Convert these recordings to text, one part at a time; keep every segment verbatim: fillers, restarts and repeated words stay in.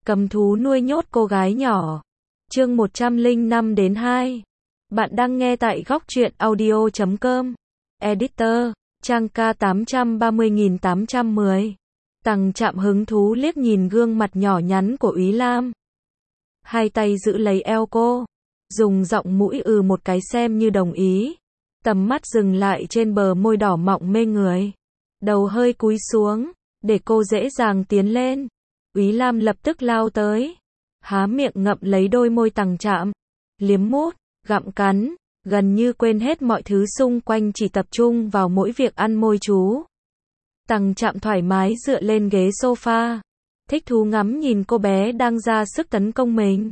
Cầm thú nuôi nhốt cô gái nhỏ. Chương một trăm lẻ năm đến hai. Bạn đang nghe tại góc truyện audio chấm com. Editor, trang K tám trăm ba mươi nghìn tám trăm mười. Tằng Trạm hứng thú liếc nhìn gương mặt nhỏ nhắn của Úy Lam. Hai tay giữ lấy eo cô, dùng giọng mũi ừ một cái xem như đồng ý. Tầm mắt dừng lại trên bờ môi đỏ mọng mê người. Đầu hơi cúi xuống, để cô dễ dàng tiến lên. Úy Lam lập tức lao tới, há miệng ngậm lấy đôi môi Tằng Trạm, liếm mút, gặm cắn, gần như quên hết mọi thứ xung quanh, chỉ tập trung vào mỗi việc ăn môi chú. Tằng Trạm thoải mái dựa lên ghế sofa, thích thú ngắm nhìn cô bé đang ra sức tấn công mình.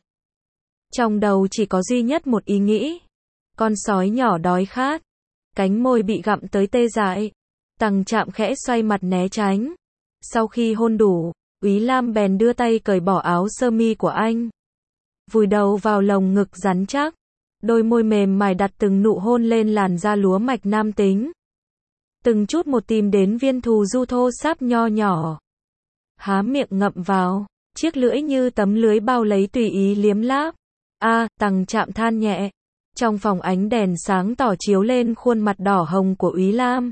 Trong đầu chỉ có duy nhất một ý nghĩ, con sói nhỏ đói khát. Cánh môi bị gặm tới tê dại, Tằng Trạm khẽ xoay mặt né tránh. Sau khi hôn đủ, Úy Lam bèn đưa tay cởi bỏ áo sơ mi của anh, vùi đầu vào lồng ngực rắn chắc, đôi môi mềm mại đặt từng nụ hôn lên làn da lúa mạch nam tính, từng chút một tìm đến viên thù du thô sáp nho nhỏ. Há miệng ngậm vào, chiếc lưỡi như tấm lưới bao lấy tùy ý liếm láp. A, à, Tằng Trạm than nhẹ. Trong phòng ánh đèn sáng tỏ chiếu lên khuôn mặt đỏ hồng của Úy Lam.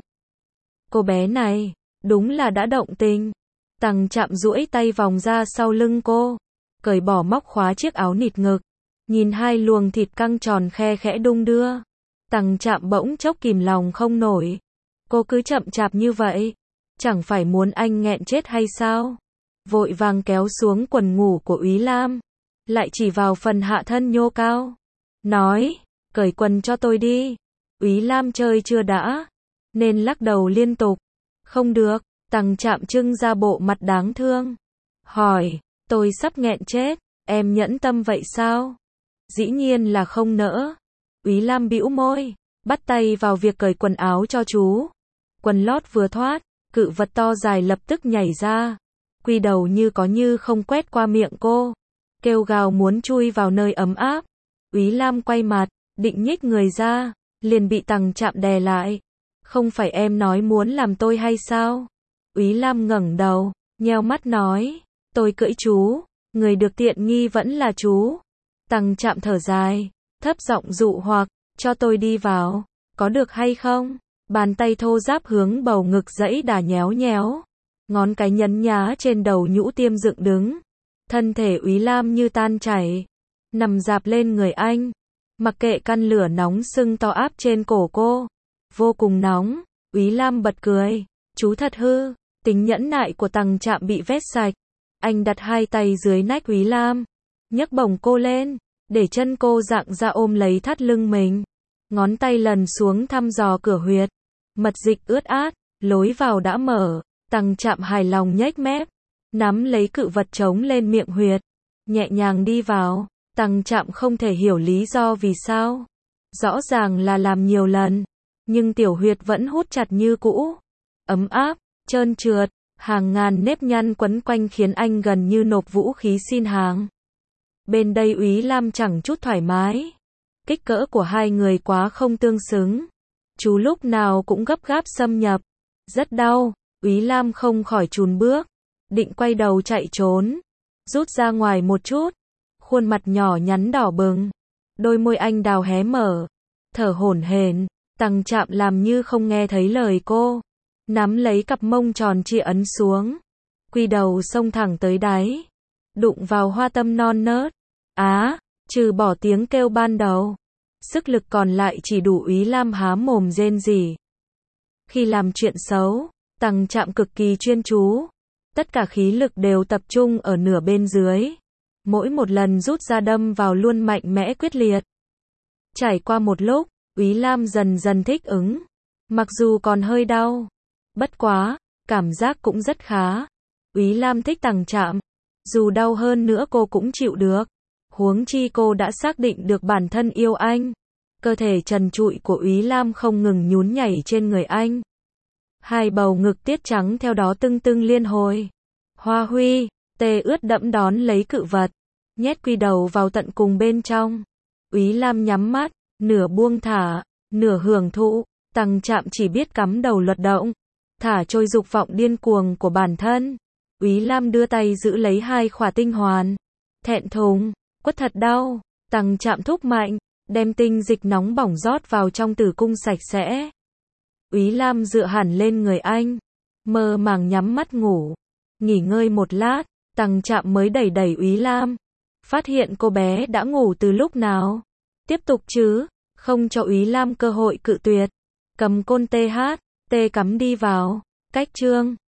Cô bé này, đúng là đã động tình. Tằng Trạm duỗi tay vòng ra sau lưng cô, cởi bỏ móc khóa chiếc áo nịt ngực, nhìn hai luồng thịt căng tròn khe khẽ đung đưa. Tằng Trạm bỗng chốc kìm lòng không nổi. Cô cứ chậm chạp như vậy, chẳng phải muốn anh nghẹn chết hay sao? Vội vàng kéo xuống quần ngủ của Úy Lam, lại chỉ vào phần hạ thân nhô cao, nói, cởi quần cho tôi đi. Úy Lam chơi chưa đã, nên lắc đầu liên tục. Không được. Tằng Trạm trưng ra bộ mặt đáng thương, hỏi, tôi sắp nghẹn chết, em nhẫn tâm vậy sao? Dĩ nhiên là không nỡ. Úy Lam bĩu môi, bắt tay vào việc cởi quần áo cho chú. Quần lót vừa thoát, cự vật to dài lập tức nhảy ra, quy đầu như có như không quét qua miệng cô, kêu gào muốn chui vào nơi ấm áp. Úy Lam quay mặt, định nhích người ra, liền bị Tằng Trạm đè lại. Không phải em nói muốn làm tôi hay sao? Úy Lam ngẩng đầu, nheo mắt nói, tôi cưỡi chú, người được tiện nghi vẫn là chú. Tằng Trạm thở dài, thấp giọng dụ hoặc, cho tôi đi vào, có được hay không? Bàn tay thô ráp hướng bầu ngực dãy đà nhéo nhéo, ngón cái nhấn nhá trên đầu nhũ tiêm dựng đứng. Thân thể Úy Lam như tan chảy, nằm dạp lên người anh, mặc kệ căn lửa nóng sưng to áp trên cổ cô, vô cùng nóng. Úy Lam bật cười, chú thật hư. Tính nhẫn nại của Tằng Trạm bị vét sạch. Anh đặt hai tay dưới nách Úy Lam, nhấc bổng cô lên, để chân cô dạng ra ôm lấy thắt lưng mình. Ngón tay lần xuống thăm dò cửa huyệt. Mật dịch ướt át, lối vào đã mở. Tằng Trạm hài lòng nhếch mép, nắm lấy cự vật trống lên miệng huyệt, nhẹ nhàng đi vào. Tằng Trạm không thể hiểu lý do vì sao. Rõ ràng là làm nhiều lần, nhưng tiểu huyệt vẫn hút chặt như cũ. Ấm áp, trơn trượt, hàng ngàn nếp nhăn quấn quanh khiến anh gần như nộp vũ khí xin hàng. Bên đây Úy Lam chẳng chút thoải mái. Kích cỡ của hai người quá không tương xứng. Chú lúc nào cũng gấp gáp xâm nhập. Rất đau, Úy Lam không khỏi chùn bước, định quay đầu chạy trốn, rút ra ngoài một chút. Khuôn mặt nhỏ nhắn đỏ bừng, đôi môi anh đào hé mở, thở hổn hển. Tằng Trạm làm như không nghe thấy lời cô, nắm lấy cặp mông tròn trịa ấn xuống, quy đầu xông thẳng tới đáy, đụng vào hoa tâm non nớt. Á, trừ bỏ tiếng kêu ban đầu, sức lực còn lại chỉ đủ Úy Lam há mồm rên rỉ. Khi làm chuyện xấu, Tằng Trạm cực kỳ chuyên chú, tất cả khí lực đều tập trung ở nửa bên dưới, mỗi một lần rút ra đâm vào luôn mạnh mẽ quyết liệt. Trải qua một lúc, Úy Lam dần dần thích ứng, mặc dù còn hơi đau. Bất quá, cảm giác cũng rất khá. Úy Lam thích Tằng Trạm, dù đau hơn nữa cô cũng chịu được. Huống chi cô đã xác định được bản thân yêu anh. Cơ thể trần trụi của Úy Lam không ngừng nhún nhảy trên người anh. Hai bầu ngực tiết trắng theo đó tưng tưng liên hồi. Hoa huy, tê ướt đẫm đón lấy cự vật, nhét quy đầu vào tận cùng bên trong. Úy Lam nhắm mắt, nửa buông thả, nửa hưởng thụ. Tằng Trạm chỉ biết cắm đầu luật động, thả trôi dục vọng điên cuồng của bản thân. Úy Lam đưa tay giữ lấy hai khỏa tinh hoàn. Thẹn thùng, quất thật đau. Tăng Trạm thúc mạnh, đem tinh dịch nóng bỏng rót vào trong tử cung sạch sẽ. Úy Lam dựa hẳn lên người anh, mơ màng nhắm mắt ngủ. Nghỉ ngơi một lát, Tăng Trạm mới đẩy đẩy Úy Lam. Phát hiện cô bé đã ngủ từ lúc nào. Tiếp tục chứ, không cho Úy Lam cơ hội cự tuyệt. Cầm côn tê hát, tê cắm đi vào. Cách chương